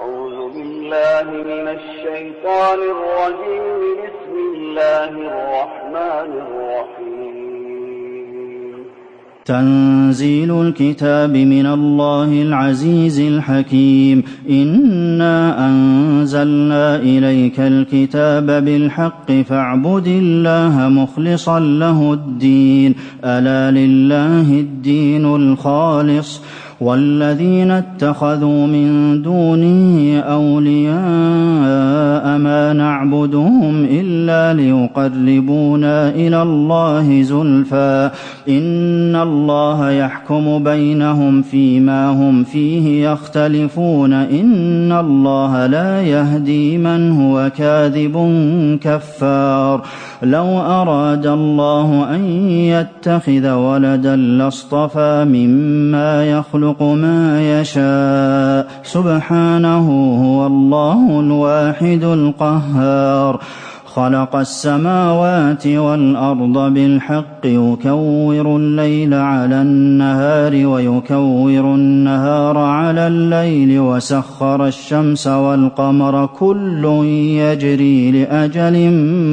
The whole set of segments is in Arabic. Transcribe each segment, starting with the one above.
أعوذ بالله من الشيطان الرجيم. بسم الله الرحمن الرحيم. تنزيل الكتاب من الله العزيز الحكيم. إنا أنزلنا إليك الكتاب بالحق فاعبد الله مخلصا له الدين. ألا لله الدين الخالص والذين اتخذوا من دونه أولياء ما نعبدهم إلا ليقربونا إلى الله زلفى إن الله يحكم بينهم فيما هم فيه يختلفون إن الله لا يهدي من هو كاذب كفار. لو أراد الله أن يتخذ ولدا لاصطفى مما يخلق ما يشاء سبحانه هو الله الواحد القهار. خلق السماوات والأرض بالحق يكور الليل على النهار ويكور النهار على الليل وسخر الشمس والقمر كل يجري لأجل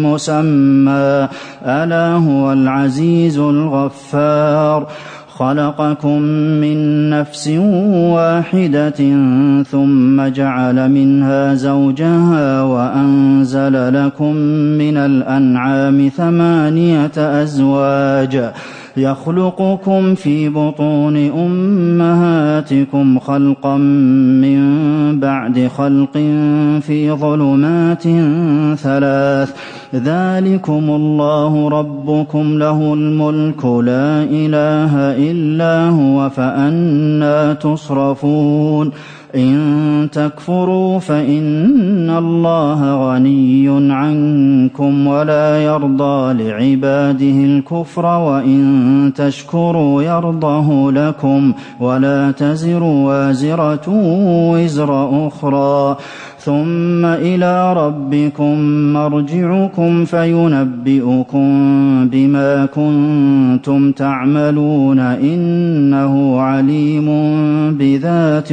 مسمى ألا هو العزيز الغفار. خلقكم من نفس واحدة ثم جعل منها زوجها وأنزل لكم من الأنعام 8 أزواج يخلقكم في بطون أمهاتكم خلقا من بعد خلق في ظلمات 3 ذلكم الله ربكم له الملك لا إله إلا هو فأنى تصرفون. إن تكفروا فإن الله غني عنكم ولا يرضى لعباده الكفر وإن تشكروا يرضه لكم ولا تزر وازرة وزر أخرى ثم إلى ربكم مرجعكم فينبئكم بما كنتم تعملون إنه عليم بذات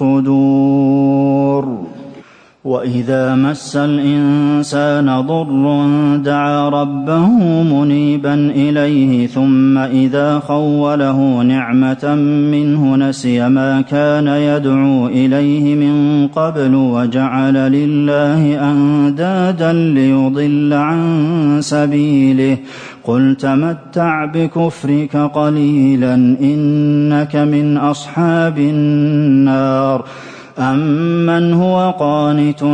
الصدور. وإذا مس الإنسان ضر دعا ربه منيبا إليه ثم إذا خوله نعمة منه نسي ما كان يدعو إليه من قبل وجعل لله أندادا ليضل عن سبيله. قل تمتع بكفرك قليلا إنك من أصحاب النار. أمن هو قانت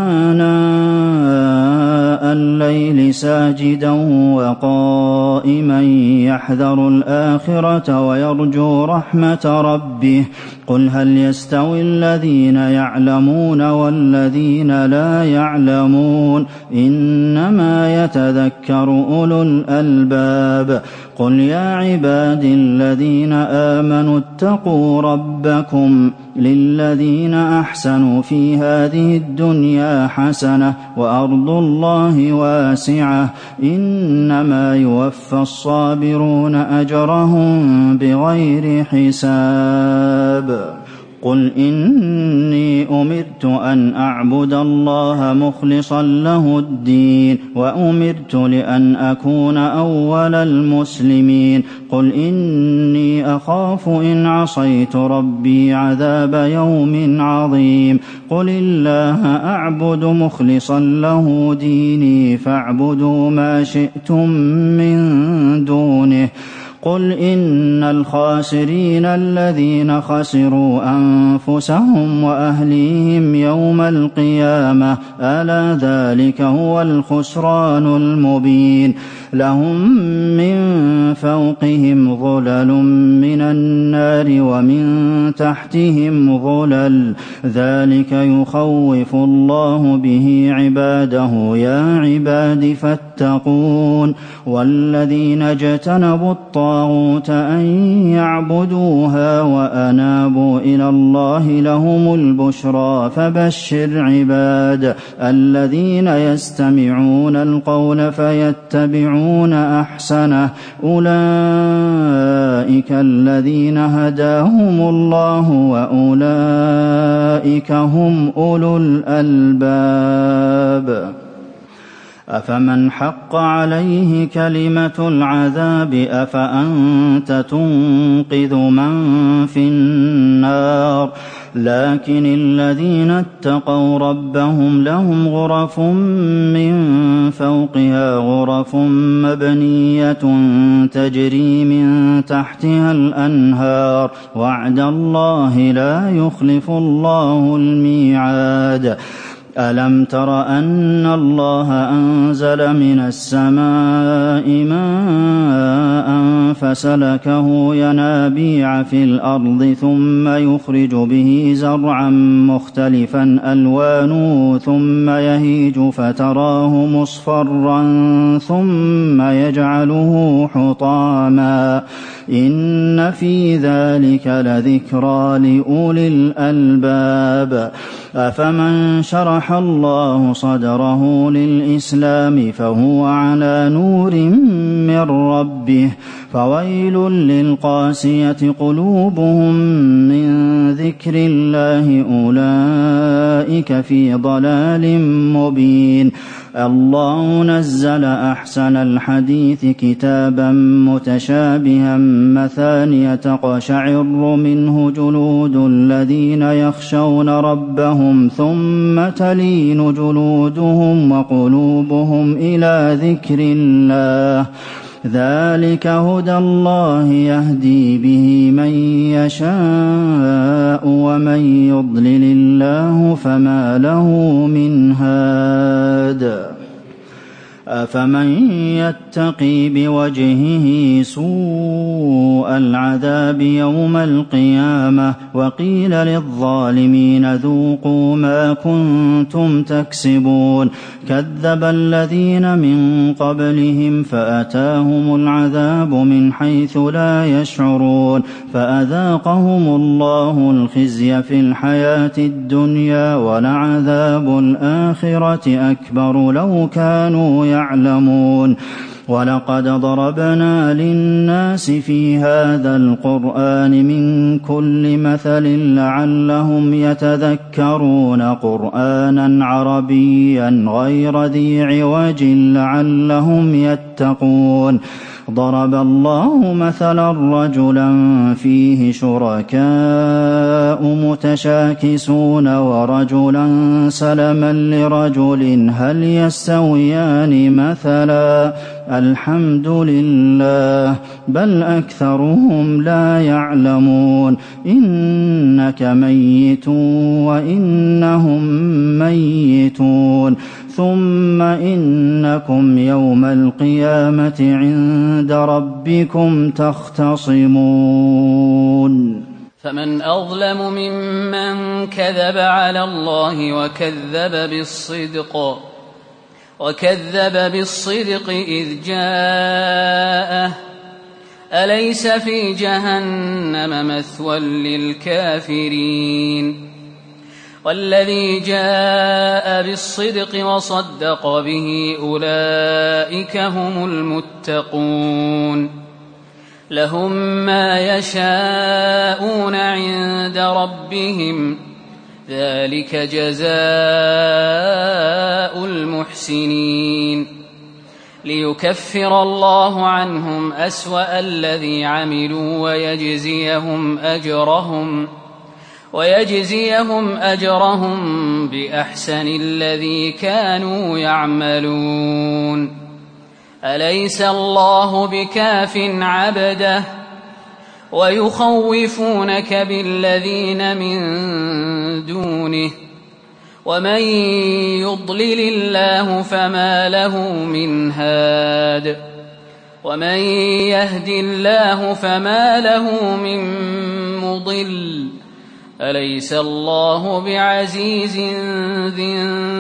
آناء الليل ساجدا وقائما يحذر الآخرة ويرجو رحمة ربه قل هل يستوي الذين يعلمون والذين لا يعلمون إنما يتذكر أولو الألباب. قل يا عباد الذين آمنوا اتقوا ربكم للذين أحسنوا في هذه الدنيا حسنة وأرض الله واسعة إنما يوفى الصابرون أجرهم بغير حساب. قل إني أمرت أن أعبد الله مخلصا له الدين وأمرت لأن أكون أول المسلمين. قل إني أخاف إن عصيت ربي عذاب يوم عظيم. قل الله أعبد مخلصا له ديني فاعبدوا ما شئتم من دونه. قل إن الخاسرين الذين خسروا أنفسهم وأهليهم يوم القيامة ألا ذلك هو الخسران المبين. لهم من فوقهم ظلل من النار ومن تحتهم ظلل ذلك يخوف الله به عباده يا عباد فاتقون. والذين اجتنبوا الطاغوت أن يعبدوها وأنابوا إلى الله لهم البشرى فبشر عباد الذين يستمعون القول فيتبعون فيتبعون أحسنه أولئك الذين هداهم الله وأولئك هم أولو الألباب أفمن حق عليه كلمة العذاب أفأنت تنقذ من في النار لكن الذين اتقوا ربهم لهم غرف من فوقها غرف مبنية تجري من تحتها الأنهار وعد الله لا يخلف الله الميعاد ألم تر أن الله أنزل من السماء ماء فسلكه ينابيع في الأرض ثم يخرج به زرعا مختلفا ألوانه ثم يهيج فتراه مصفرا ثم يجعله حطاما إن في ذلك لذكرى لأولي الألباب أفمن شرح الله صدره للإسلام فهو على نور من ربه فويل للقاسية قلوبهم من ذكر الله أولئك في ضلال مبين الله نزل أحسن الحديث كتابا متشابها مثانية تقشعر منه جلود الذين يخشون ربهم ثم تلين جلودهم وقلوبهم إلى ذكر الله ذلك هدى الله يهدي به من يشاء ومن يضلل الله فما له من هاد أفمن يتقي بوجهه سوء العذاب يوم القيامة وقيل للظالمين ذوقوا ما كنتم تكسبون كذب الذين من قبلهم فأتاهم العذاب من حيث لا يشعرون فأذاقهم الله الخزي في الحياة الدنيا ولعذاب الآخرة أكبر لو كانوا يعلمون ولقد ضربنا للناس في هذا القرآن من كل مثل لعلهم يتذكرون قرآنا عربيا غير ذي عوج لعلهم يتقون ضرب الله مثلا رجلا فيه شركاء متشاكسون ورجلا سلما لرجل هل يستويان مثلا الحمد لله بل أكثرهم لا يعلمون إنك ميت وإنهم ميتون ثم إنكم يوم القيامة عند ربكم تختصمون فمن أظلم ممن كذب على الله وكذب بالصدق إذ جاءه أليس في جهنم مثوى للكافرين والذي جاء بالصدق وصدق به أولئك هم المتقون لهم ما يشاءون عند ربهم ذلك جزاء المحسنين ليكفر الله عنهم أسوأ الذي عملوا ويجزيهم أجرهم بأحسن الذي كانوا يعملون أليس الله بكاف عبده ويخوفونك بالذين من دونه ومن يضلل الله فما له من هاد ومن يهد الله فما له من مضل أليس الله بعزيز ذي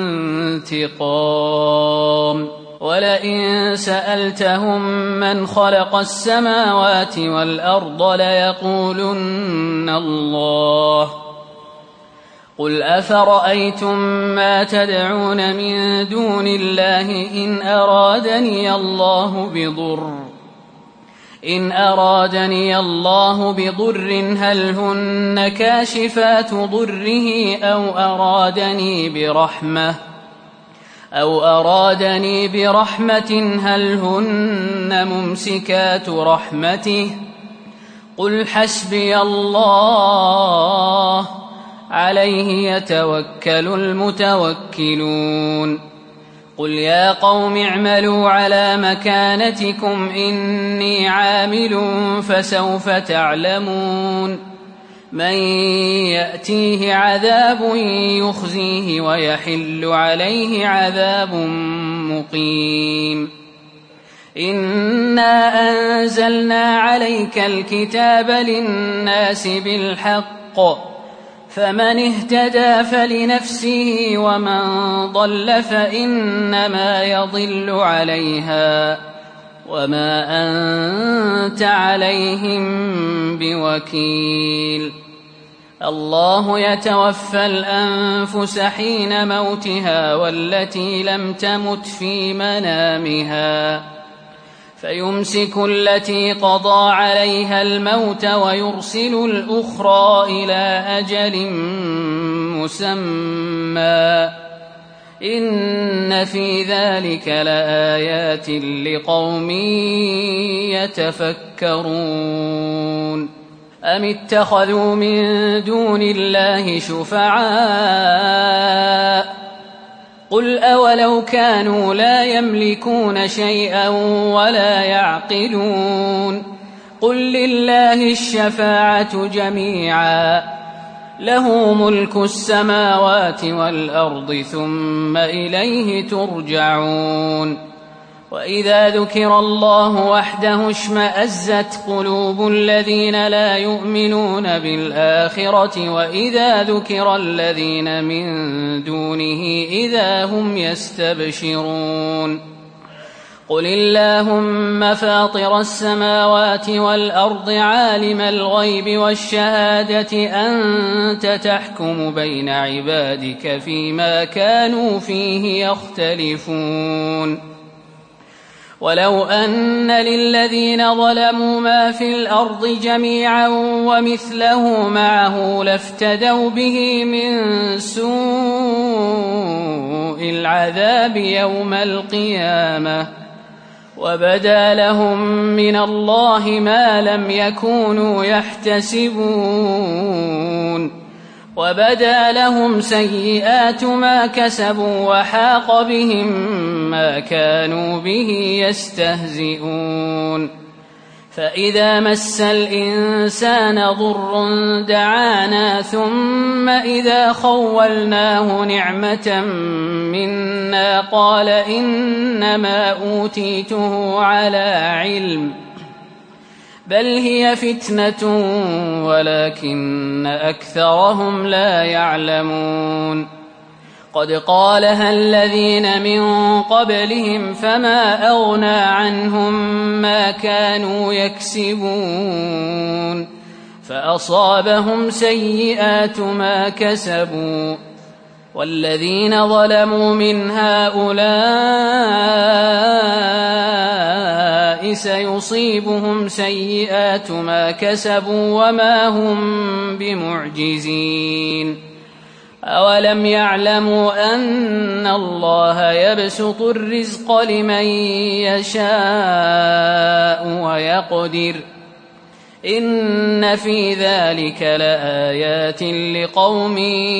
انتقام ولئن سألتهم من خلق السماوات والأرض ليقولن الله قل أفرأيتم ما تدعون من دون الله إن أرادني الله بضر هل هن كاشفات ضره أو أرادني برحمة هل هن ممسكات رحمته قل حسبي الله عليه يتوكل المتوكلون قل يا قوم اعملوا على مكانتكم إني عامل فسوف تعلمون من يأتيه عذاب يخزيه ويحل عليه عذاب مقيم إنا أنزلنا عليك الكتاب للناس بالحق فمن اهتدى فلنفسه ومن ضل فإنما يضل عليها وما أنت عليهم بوكيل الله يتوفى الأنفس حين موتها والتي لم تمت في منامها فيمسك التي قضى عليها الموت ويرسل الأخرى إلى أجل مسمى إن في ذلك لآيات لقوم يتفكرون أم اتخذوا من دون الله شفعاء قل أولو كانوا لا يملكون شيئا ولا يعقلون قل لله الشفاعة جميعا له ملك السماوات والأرض ثم إليه ترجعون وإذا ذكر الله وحده اشمأزت قلوب الذين لا يؤمنون بالآخرة وإذا ذكر الذين من دونه إذا هم يستبشرون قل اللهم فاطر السماوات والأرض عالم الغيب والشهادة أنت تحكم بين عبادك فيما كانوا فيه يختلفون ولو أن للذين ظلموا ما في الأرض جميعا ومثله معه لافتدوا به من سوء العذاب يوم القيامة وبدا لهم من الله ما لم يكونوا يحتسبون وبدا لهم سيئات ما كسبوا وحاق بهم ما كانوا به يستهزئون فإذا مس الإنسان ضر دعانا ثم إذا خولناه نعمة منا قال إنما أوتيته على علم بل هي فتنة ولكن أكثرهم لا يعلمون قد قالها الذين من قبلهم فما أغنى عنهم ما كانوا يكسبون فأصابهم سيئات ما كسبوا والذين ظلموا من هؤلاء سيصيبهم سيئات ما كسبوا وما هم بمعجزين أولم يعلموا أن الله يبسط الرزق لمن يشاء ويقدر إن في ذلك لآيات لقوم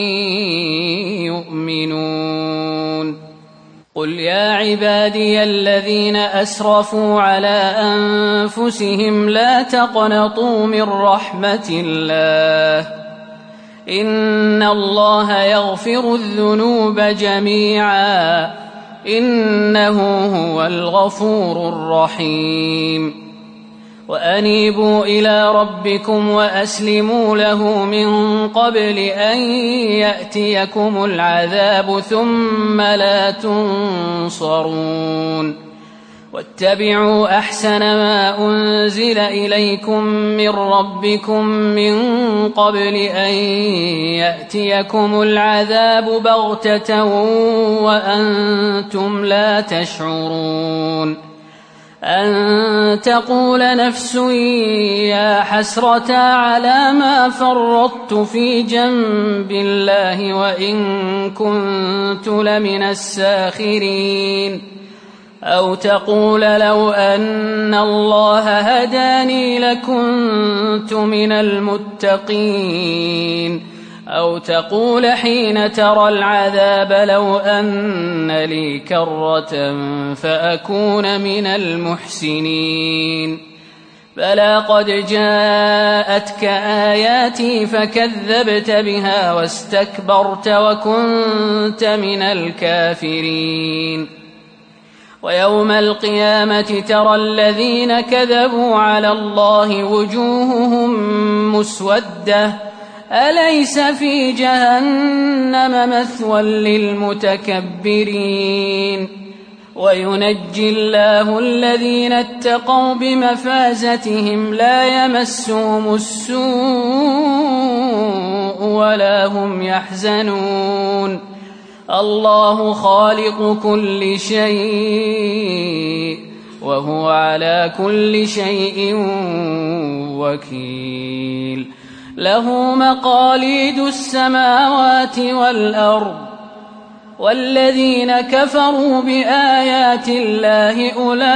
يؤمنون قل يا عبادي الذين أسرفوا على أنفسهم لا تقنطوا من رحمة الله إن الله يغفر الذنوب جميعا إنه هو الغفور الرحيم وأنيبوا إلى ربكم وأسلموا له من قبل أن يأتيكم العذاب ثم لا تنصرون واتبعوا أحسن ما أنزل إليكم من ربكم من قبل أن يأتيكم العذاب بغتة وأنتم لا تشعرون أن تقول نفس يا حسرة على ما فرطت في جنب الله وإن كنت لمن الساخرين أو تقول لو أن الله هداني لكنت من المتقين أو تقول حين ترى العذاب لو أن لي كرة فأكون من المحسنين بلى قد جاءتك آياتي فكذبت بها واستكبرت وكنت من الكافرين ويوم القيامة ترى الذين كذبوا على الله وجوههم مسودة أليس في جهنم مثوى للمتكبرين وينجي الله الذين اتقوا بمفازتهم لا يمسهم السوء ولا هم يحزنون الله خالق كل شيء وهو على كل شيء وكيل له مقاليد السماوات والأرض والذين كفروا بآيات الله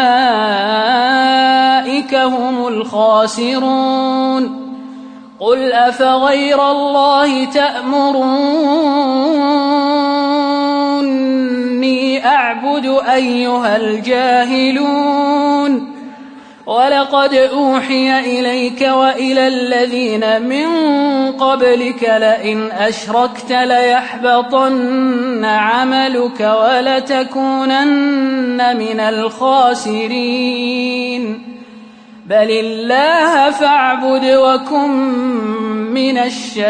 أولئك هم الخاسرون قل أفغير الله تأمروني أعبد أيها الجاهلون ولقد أوحي إليك وإلى الذين من قبلك لئن أشركت ليحبطن عملك ولتكونن من الخاسرين بل الله فاعبد وكن من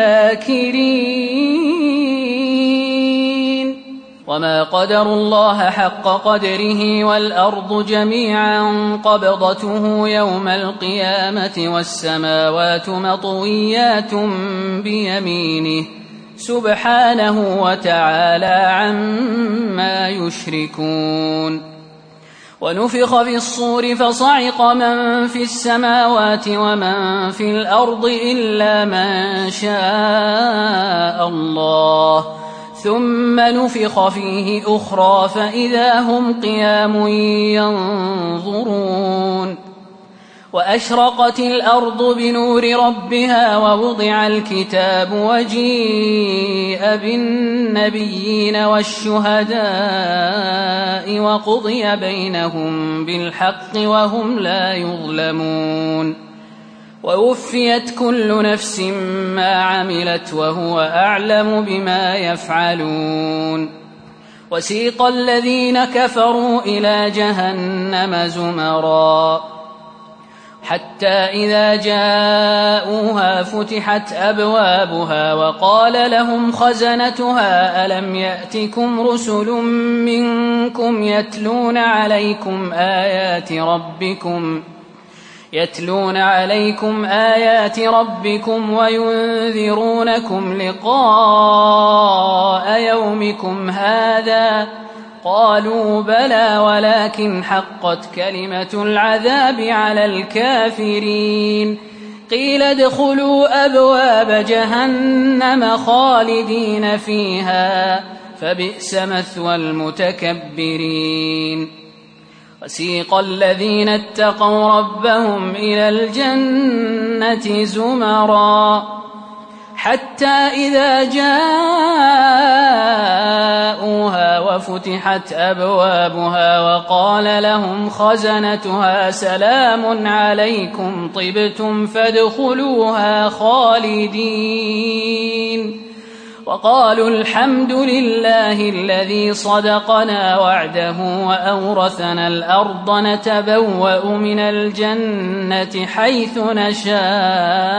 الشاكرين وما قدروا الله حق قدره والأرض جميعا قبضته يوم القيامة والسماوات مطويات بيمينه سبحانه وتعالى عما يشركون ونفخ في الصور فصعق من في السماوات ومن في الأرض إلا من شاء الله ثم نفخ فيه أخرى فإذا هم قيام ينظرون وأشرقت الأرض بنور ربها ووضع الكتاب وجيء بالنبيين والشهداء وقضي بينهم بالحق وهم لا يظلمون ووفيت كل نفس ما عملت وهو أعلم بما يفعلون وسيق الذين كفروا إلى جهنم زمرا حتى إذا جاءوها فتحت أبوابها وقال لهم خزنتها ألم يأتكم رسل منكم يتلون عليكم آيات ربكم وينذرونكم لقاء يومكم هذا قالوا بلى ولكن حقت كلمة العذاب على الكافرين قيل ادخلوا أبواب جهنم خالدين فيها فبئس مثوى المتكبرين وسيق الذين اتقوا ربهم إلى الجنة زمرا حتى إذا جاءوها وفتحت أبوابها وقال لهم خزنتها سلام عليكم طبتم فادخلوها خالدين وقالوا الحمد لله الذي صدقنا وعده وأورثنا الأرض نتبوأ من الجنة حيث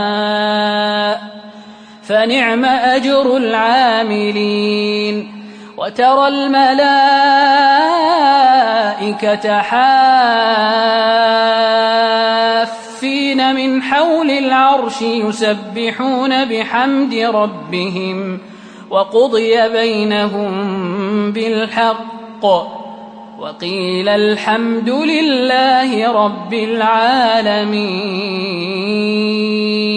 نشاء فنعم أجر العاملين وترى الملائكة حافين من حول العرش يسبحون بحمد ربهم وقضي بينهم بالحق وقيل الحمد لله رب العالمين.